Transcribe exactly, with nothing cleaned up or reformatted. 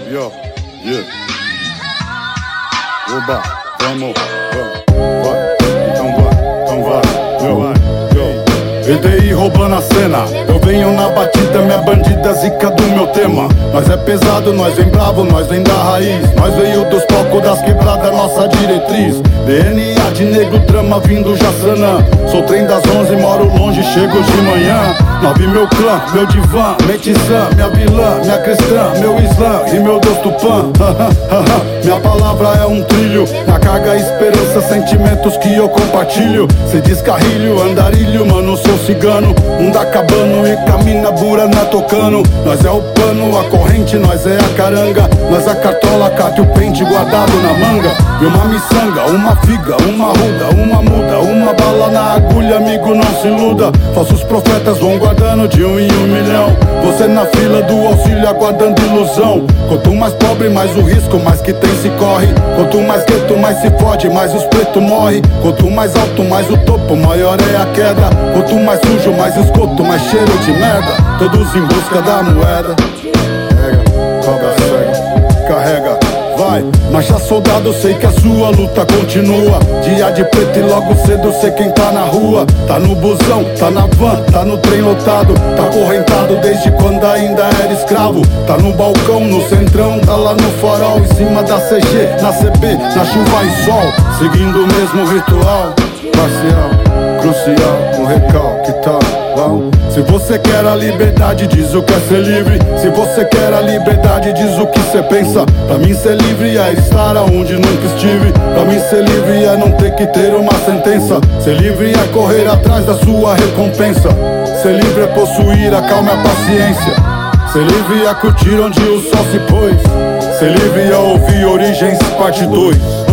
Yo, yeah. Oba, vamos, vamos, vai, então vai, então vai, yo, vai, yo. E D I roubando a cena, eu venho na batida, minha bandida zica do meu tema. Nós é pesado, nós vem bravo, nós vem da raiz. Nós veio dos palcos das quebradas, nossa diretriz. D N A de negro, drama vindo Jassanã. Sou trem das onze, moro longe, chego de manhã. Nove meu clã, meu divã, Metizã, minha vilã, minha cristã, meu islã e meu Deus Tupã. Minha palavra é um trilho, na carga esperança, sentimentos que eu compartilho. Cê descarrilho, andarilho, mano, sou cigano. Um da cabano e camina burana tocando. Nós é o pano, a corrente, nós é a caranga. Nós a cartola, cate o pente guardado na manga. E uma miçanga, uma figa, uma ruda, uma muda, uma bala na agulha, amigo, não se iluda. Falsos profetas vão guardando de um em um milhão. Você na fila do auxílio aguardando ilusão. Quanto mais pobre, mais o risco, mais que tem se corre. Quanto mais gueto, mais se fode, mais os pretos morrem. Quanto mais alto, mais o topo, maior é a queda. Quanto mais sujo, mais esgoto, mais cheiro de merda. Todos em busca da moeda. Pega, cobra cega, carrega, vai. Marcha soldado, sei que a sua luta continua. Dia de preto e logo cedo sei quem tá na rua. Tá no busão, tá na van, tá no trem lotado. Tá correntado desde quando ainda era escravo. Tá no balcão, no centrão, tá lá no farol. Em cima da C G, na C B, na chuva e sol. Seguindo o mesmo ritual, parcial, crucial, um recalque, tá bom? Se você quer a liberdade, diz o que é ser livre. Se você quer a liberdade, diz o que cê pensa. Pra mim ser livre é estar aonde nunca estive. Pra mim ser livre é não ter que ter uma sentença. Ser livre é correr atrás da sua recompensa. Ser livre é possuir a calma e a paciência. Ser livre é curtir onde o sol se pôs. Ser livre é ouvir Origens parte dois.